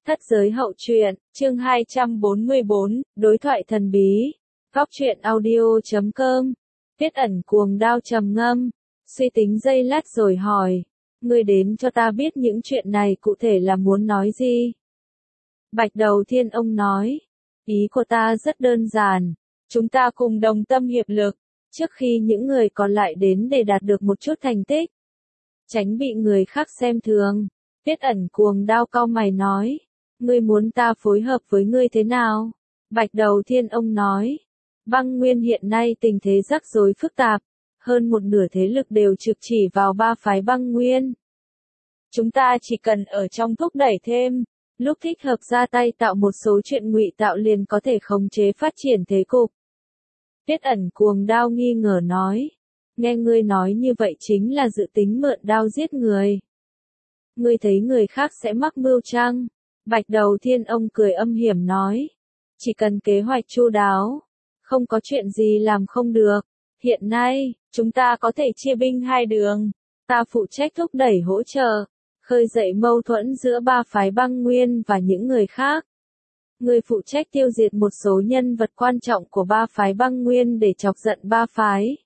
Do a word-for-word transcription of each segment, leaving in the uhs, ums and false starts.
Thất giới hậu truyện, chương hai trăm bốn mươi bốn, đối thoại thần bí. Góc truyện audio chấm com. Tiết Ẩn cuồng đao trầm ngâm, suy tính giây lát rồi hỏi, ngươi đến cho ta biết những chuyện này cụ thể là muốn nói gì? Bạch Đầu Thiên Ông nói, ý của ta rất đơn giản, chúng ta cùng đồng tâm hiệp lực, trước khi những người còn lại đến để đạt được một chút thành tích, tránh bị người khác xem thường. Tiết Ẩn cuồng đao cau mày nói, ngươi muốn ta phối hợp với ngươi thế nào? Bạch Đầu Thiên Ông nói, băng nguyên hiện nay tình thế rắc rối phức tạp, hơn một nửa thế lực đều trực chỉ vào ba phái băng nguyên. Chúng ta chỉ cần ở trong thúc đẩy thêm, lúc thích hợp ra tay tạo một số chuyện ngụy tạo liền có thể khống chế phát triển thế cục. Tiết Ẩn cuồng đao nghi ngờ nói, nghe ngươi nói như vậy chính là dự tính mượn đao giết người. Ngươi thấy người khác sẽ mắc mưu chăng? Bạch Đầu Thiên Ông cười âm hiểm nói, chỉ cần kế hoạch chu đáo, không có chuyện gì làm không được. Hiện nay, chúng ta có thể chia binh hai đường, ta phụ trách thúc đẩy hỗ trợ, khơi dậy mâu thuẫn giữa ba phái băng nguyên và những người khác. Ngươi phụ trách tiêu diệt một số nhân vật quan trọng của ba phái băng nguyên để chọc giận ba phái,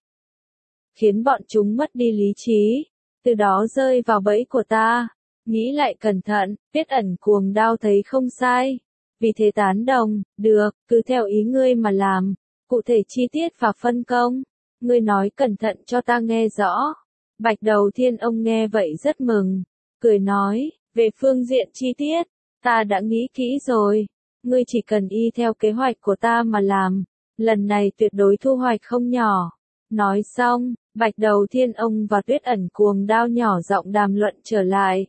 khiến bọn chúng mất đi lý trí, từ đó rơi vào bẫy của ta. Nghĩ lại cẩn thận, Tiết Ẩn cuồng đao thấy không sai, vì thế tán đồng, được, cứ theo ý ngươi mà làm, cụ thể chi tiết và phân công, ngươi nói cẩn thận cho ta nghe rõ. Bạch Đầu Thiên Ông nghe vậy rất mừng, cười nói, về phương diện chi tiết, ta đã nghĩ kỹ rồi, ngươi chỉ cần y theo kế hoạch của ta mà làm, lần này tuyệt đối thu hoạch không nhỏ. Nói xong, Bạch Đầu Thiên Ông và Tiết Ẩn cuồng đao nhỏ giọng đàm luận trở lại.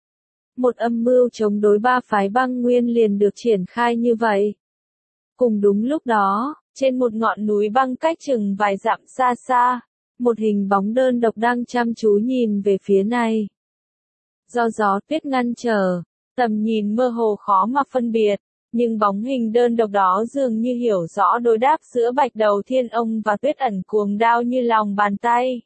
Một âm mưu chống đối ba phái băng nguyên liền được triển khai như vậy. Cùng đúng lúc đó, trên một ngọn núi băng cách chừng vài dặm xa xa, một hình bóng đơn độc đang chăm chú nhìn về phía này. Do gió tuyết ngăn trở, tầm nhìn mơ hồ khó mà phân biệt, nhưng bóng hình đơn độc đó dường như hiểu rõ đối đáp giữa Bạch Đầu Thiên Ông và Tiết Ẩn cuồng đao như lòng bàn tay.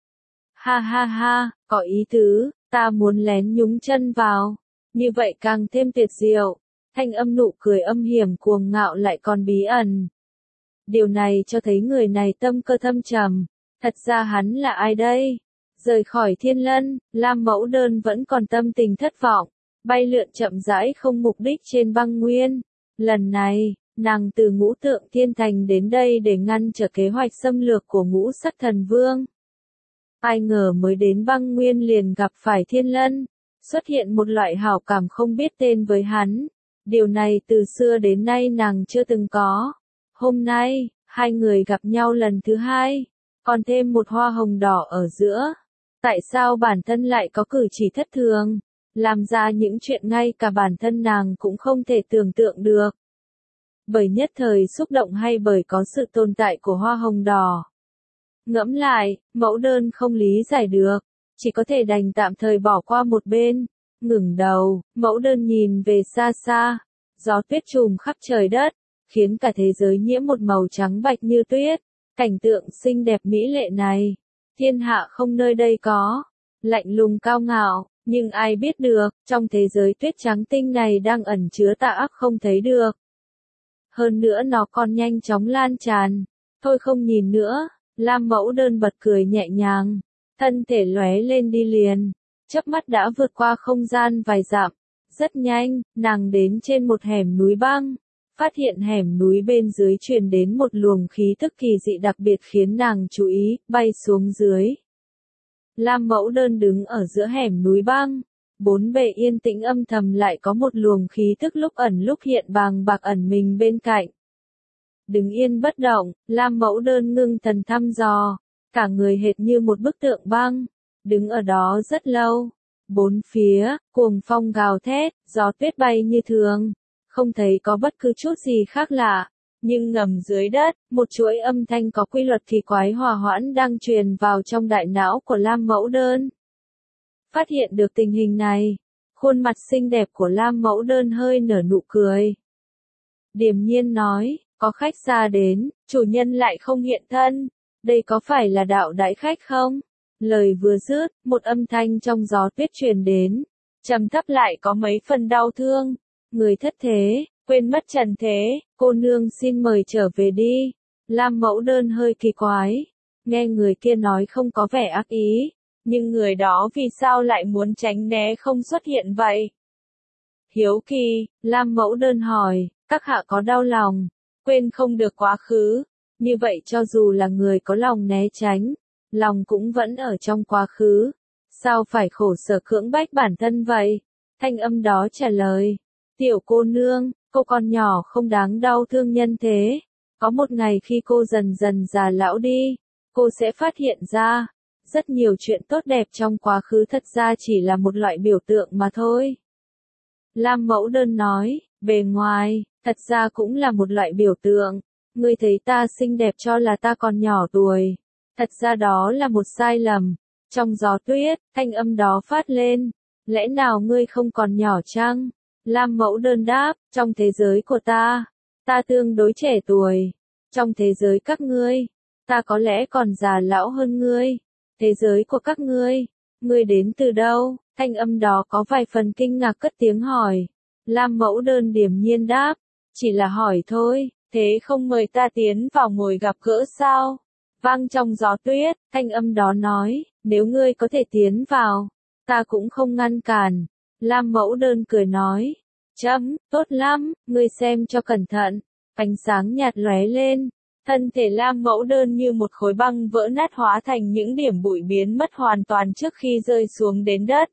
Ha ha ha, có ý tứ. Ta muốn lén nhúng chân vào, như vậy càng thêm tuyệt diệu. Thanh âm nụ cười âm hiểm cuồng ngạo lại còn bí ẩn. Điều này cho thấy người này tâm cơ thâm trầm. Thật ra hắn là ai đây? Rời khỏi Thiên Lân, Lam Mẫu Đơn vẫn còn tâm tình thất vọng, bay lượn chậm rãi không mục đích trên băng nguyên. Lần này, nàng từ Ngũ Tượng Thiên Thành đến đây để ngăn trở kế hoạch xâm lược của Ngũ Sắc Thần Vương. Ai ngờ mới đến băng nguyên liền gặp phải Thiên Lân, xuất hiện một loại hảo cảm không biết tên với hắn. Điều này từ xưa đến nay nàng chưa từng có. Hôm nay, hai người gặp nhau lần thứ hai, còn thêm một hoa hồng đỏ ở giữa. Tại sao bản thân lại có cử chỉ thất thường, làm ra những chuyện ngay cả bản thân nàng cũng không thể tưởng tượng được. Bởi nhất thời xúc động hay bởi có sự tồn tại của hoa hồng đỏ? Ngẫm lại, Mẫu Đơn không lý giải được, chỉ có thể đành tạm thời bỏ qua một bên. Ngẩng đầu, Mẫu Đơn nhìn về xa xa, gió tuyết trùm khắp trời đất, khiến cả thế giới nhiễm một màu trắng bạch như tuyết. Cảnh tượng xinh đẹp mỹ lệ này, thiên hạ không nơi đây có. Lạnh lùng cao ngạo, nhưng ai biết được, trong thế giới tuyết trắng tinh này đang ẩn chứa tà ác không thấy được. Hơn nữa nó còn nhanh chóng lan tràn. Thôi không nhìn nữa. Lam Mẫu Đơn bật cười nhẹ nhàng, thân thể lóe lên đi liền, chớp mắt đã vượt qua không gian vài dặm. Rất nhanh, nàng đến trên một hẻm núi băng, phát hiện hẻm núi bên dưới truyền đến một luồng khí tức kỳ dị đặc biệt khiến nàng chú ý, bay xuống dưới. Lam Mẫu Đơn đứng ở giữa hẻm núi băng, bốn bề yên tĩnh âm thầm lại có một luồng khí tức lúc ẩn lúc hiện bàng bạc ẩn mình bên cạnh. Đứng yên bất động, Lam Mẫu Đơn ngưng thần thăm dò, cả người hệt như một bức tượng băng, đứng ở đó rất lâu. Bốn phía, cuồng phong gào thét, gió tuyết bay như thường, không thấy có bất cứ chút gì khác lạ, nhưng ngầm dưới đất, một chuỗi âm thanh có quy luật kỳ quái hòa hoãn đang truyền vào trong đại não của Lam Mẫu Đơn. Phát hiện được tình hình này, khuôn mặt xinh đẹp của Lam Mẫu Đơn hơi nở nụ cười. Điềm nhiên nói, có khách xa đến, chủ nhân lại không hiện thân, đây có phải là đạo đãi khách không? Lời vừa dứt, một âm thanh trong gió tuyết truyền đến, trầm thấp lại có mấy phần đau thương. Người thất thế, quên mất trần thế, cô nương xin mời trở về đi. Lam Mẫu Đơn hơi kỳ quái, nghe người kia nói không có vẻ ác ý, nhưng người đó vì sao lại muốn tránh né không xuất hiện vậy? Hiếu kỳ, Lam Mẫu Đơn hỏi, các hạ có đau lòng, quên không được quá khứ, như vậy cho dù là người có lòng né tránh, lòng cũng vẫn ở trong quá khứ, sao phải khổ sở cưỡng bách bản thân vậy? Thanh âm đó trả lời, tiểu cô nương, cô còn nhỏ không đáng đau thương nhân thế, có một ngày khi cô dần dần già lão đi, cô sẽ phát hiện ra, rất nhiều chuyện tốt đẹp trong quá khứ thật ra chỉ là một loại biểu tượng mà thôi. Lam Mẫu Đơn nói, bề ngoài, thật ra cũng là một loại biểu tượng, ngươi thấy ta xinh đẹp cho là ta còn nhỏ tuổi, thật ra đó là một sai lầm. Trong gió tuyết, thanh âm đó phát lên, lẽ nào ngươi không còn nhỏ chăng? Lam Mẫu Đơn đáp, trong thế giới của ta, ta tương đối trẻ tuổi, trong thế giới các ngươi, ta có lẽ còn già lão hơn ngươi, thế giới của các ngươi, ngươi đến từ đâu? Thanh âm đó có vài phần kinh ngạc cất tiếng hỏi. Lam Mẫu Đơn điềm nhiên đáp, chỉ là hỏi thôi, thế không mời ta tiến vào ngồi gặp gỡ sao? Vang trong gió tuyết, thanh âm đó nói, nếu ngươi có thể tiến vào, ta cũng không ngăn cản. Lam Mẫu Đơn cười nói, chấm, tốt lắm, ngươi xem cho cẩn thận. Ánh sáng nhạt lóe lên, thân thể Lam Mẫu Đơn như một khối băng vỡ nát hóa thành những điểm bụi biến mất hoàn toàn trước khi rơi xuống đến đất.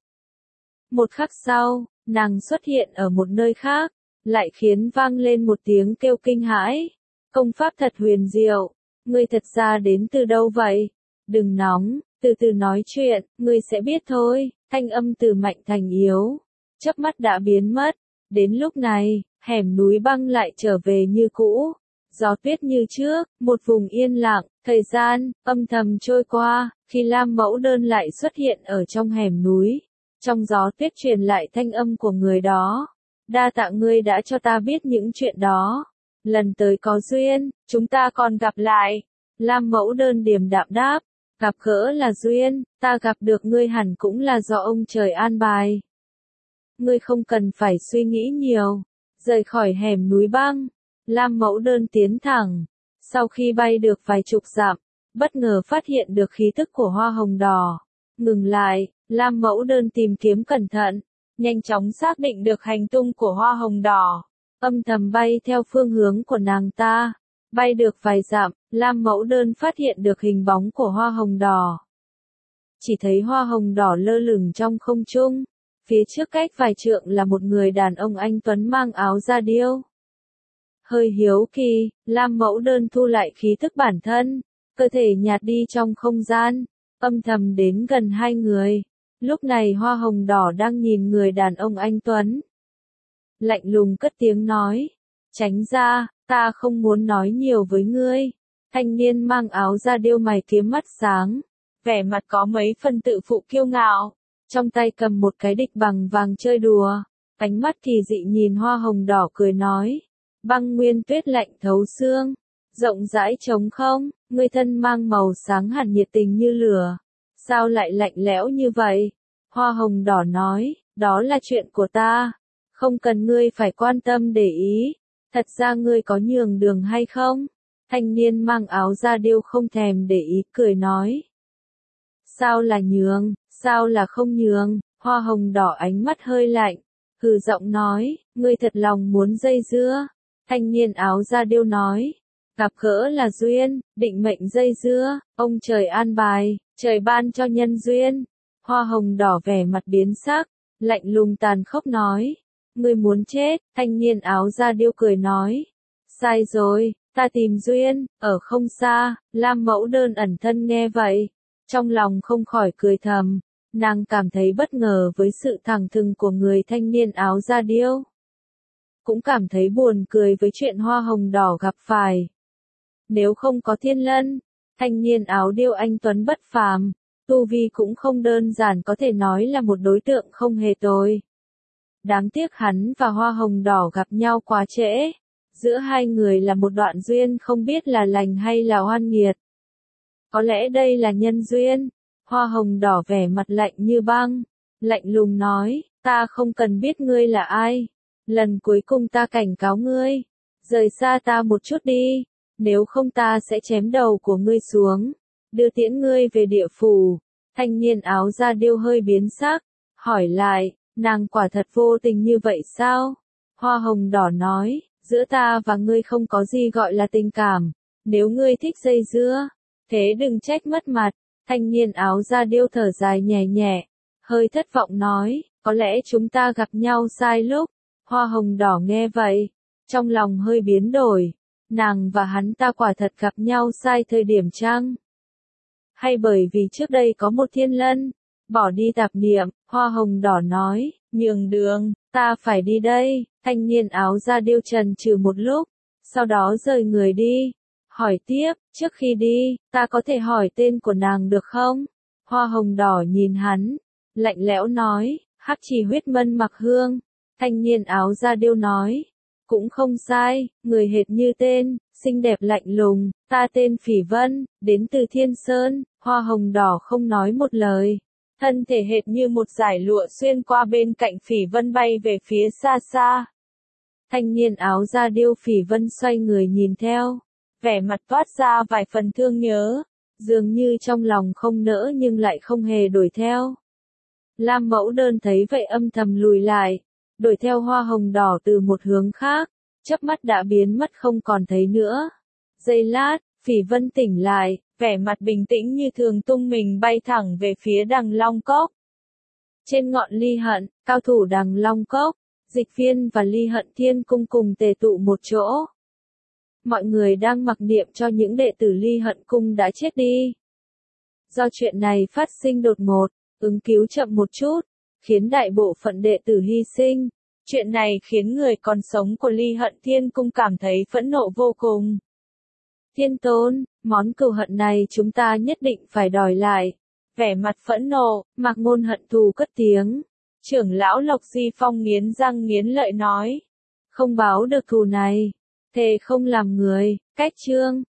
Một khắc sau, nàng xuất hiện ở một nơi khác, lại khiến vang lên một tiếng kêu kinh hãi. Công pháp thật huyền diệu, ngươi thật ra đến từ đâu vậy? Đừng nóng, từ từ nói chuyện, ngươi sẽ biết thôi. Thanh âm từ mạnh thành yếu, chớp mắt đã biến mất. Đến lúc này, hẻm núi băng lại trở về như cũ. Gió tuyết như trước, một vùng yên lặng, thời gian, âm thầm trôi qua, khi Lam Mẫu Đơn lại xuất hiện ở trong hẻm núi. Trong gió tuyết truyền lại thanh âm của người đó. Đa tạ ngươi đã cho ta biết những chuyện đó. Lần tới có duyên, chúng ta còn gặp lại. Lam Mẫu Đơn điềm đạm đáp, gặp gỡ là duyên, ta gặp được ngươi hẳn cũng là do ông trời an bài. Ngươi không cần phải suy nghĩ nhiều. Rời khỏi hẻm núi băng, Lam Mẫu Đơn tiến thẳng. Sau khi bay được vài chục dặm, bất ngờ phát hiện được khí tức của hoa hồng đỏ. Ngừng lại, Lam Mẫu Đơn tìm kiếm cẩn thận, nhanh chóng xác định được hành tung của hoa hồng đỏ. Âm thầm bay theo phương hướng của nàng ta. Bay được vài dặm, Lam Mẫu Đơn phát hiện được hình bóng của hoa hồng đỏ. Chỉ thấy hoa hồng đỏ lơ lửng trong không trung. Phía trước cách vài trượng là một người đàn ông anh tuấn mang áo da điêu. Hơi hiếu kỳ, Lam Mẫu Đơn thu lại khí thức bản thân, cơ thể nhạt đi trong không gian, âm thầm đến gần hai người. Lúc này hoa hồng đỏ đang nhìn người đàn ông anh tuấn. Lạnh lùng cất tiếng nói, tránh ra, ta không muốn nói nhiều với ngươi. Thanh niên mang áo da điêu mày kiếm mắt sáng, vẻ mặt có mấy phần tự phụ kiêu ngạo, trong tay cầm một cái địch bằng vàng chơi đùa, ánh mắt kỳ dị nhìn hoa hồng đỏ cười nói, băng nguyên tuyết lạnh thấu xương, rộng rãi trống không, ngươi thân mang màu sáng hẳn nhiệt tình như lửa, sao lại lạnh lẽo như vậy? Hoa hồng đỏ nói, đó là chuyện của ta, không cần ngươi phải quan tâm để ý, thật ra ngươi có nhường đường hay không? Thanh niên mang áo da điêu không thèm để ý cười nói. Sao là nhường, sao là không nhường? Hoa hồng đỏ ánh mắt hơi lạnh, hừ giọng nói, ngươi thật lòng muốn dây dưa. Thanh niên áo da điêu nói, gặp gỡ là duyên, định mệnh dây dưa, ông trời an bài, trời ban cho nhân duyên. Hoa hồng đỏ vẻ mặt biến sắc, lạnh lùng tàn khốc nói, ngươi muốn chết? Thanh niên áo da điêu cười nói, sai rồi, ta tìm duyên, ở không xa. Lam Mẫu Đơn ẩn thân nghe vậy, trong lòng không khỏi cười thầm, nàng cảm thấy bất ngờ với sự thẳng thừng của người thanh niên áo da điêu. Cũng cảm thấy buồn cười với chuyện hoa hồng đỏ gặp phải. Nếu không có thiên lân, thanh niên áo điêu anh tuấn bất phàm, tu vi cũng không đơn giản có thể nói là một đối tượng không hề tồi. Đáng tiếc hắn và hoa hồng đỏ gặp nhau quá trễ. Giữa hai người là một đoạn duyên không biết là lành hay là oan nghiệt. Có lẽ đây là nhân duyên. Hoa hồng đỏ vẻ mặt lạnh như băng, lạnh lùng nói, ta không cần biết ngươi là ai. lần cuối cùng ta cảnh cáo ngươi, rời xa ta một chút đi, nếu không ta sẽ chém đầu của ngươi xuống, đưa tiễn ngươi về địa phủ. Thanh niên áo da điêu hơi biến sắc, hỏi lại, nàng quả thật vô tình như vậy sao? Hoa hồng đỏ nói, giữa ta và ngươi không có gì gọi là tình cảm, nếu ngươi thích dây dưa, thế đừng trách mất mặt. Thanh niên áo da điêu thở dài nhẹ nhẹ, hơi thất vọng nói, có lẽ chúng ta gặp nhau sai lúc. Hoa hồng đỏ nghe vậy, trong lòng hơi biến đổi, nàng và hắn ta quả thật gặp nhau sai thời điểm chăng? Hay bởi vì trước đây có một thiên lân, bỏ đi tạp niệm, hoa hồng đỏ nói, nhường đường, ta phải đi đây. Thanh niên áo da điêu trần trừ một lúc, sau đó rời người đi, hỏi tiếp, trước khi đi, ta có thể hỏi tên của nàng được không? Hoa hồng đỏ nhìn hắn, lạnh lẽo nói, hắc chỉ huyết mân mặc hương. Thanh niên áo da điêu nói, cũng không sai, người hệt như tên, xinh đẹp lạnh lùng, ta tên Phỉ Vân, đến từ Thiên Sơn. Hoa hồng đỏ không nói một lời, thân thể hệt như một dải lụa xuyên qua bên cạnh Phỉ Vân bay về phía xa xa. Thanh niên áo da điêu Phỉ Vân xoay người nhìn theo, vẻ mặt toát ra vài phần thương nhớ, dường như trong lòng không nỡ nhưng lại không hề đuổi theo. Lam Mẫu Đơn thấy vậy âm thầm lùi lại, đuổi theo hoa hồng đỏ từ một hướng khác, chớp mắt đã biến mất không còn thấy nữa. Giây lát, Phỉ Vân tỉnh lại, vẻ mặt bình tĩnh như thường tung mình bay thẳng về phía Đằng Long Cốc. Trên ngọn Ly Hận, cao thủ Đằng Long Cốc, Dịch Phiên và Ly Hận Thiên Cung cùng tề tụ một chỗ. Mọi người đang mặc niệm cho những đệ tử Ly Hận Cung đã chết đi. Do chuyện này phát sinh đột ngột, ứng cứu chậm một chút, khiến đại bộ phận đệ tử hy sinh. Chuyện này khiến người còn sống của Ly Hận Thiên Cung cảm thấy phẫn nộ vô cùng. Thiên Tôn, món cừu hận này chúng ta nhất định phải đòi lại. Vẻ mặt phẫn nộ, Mạc Ngôn hận thù cất tiếng. Trưởng lão Lộc Di Phong nghiến răng nghiến lợi nói. Không báo được thù này, thề không làm người. Cách chương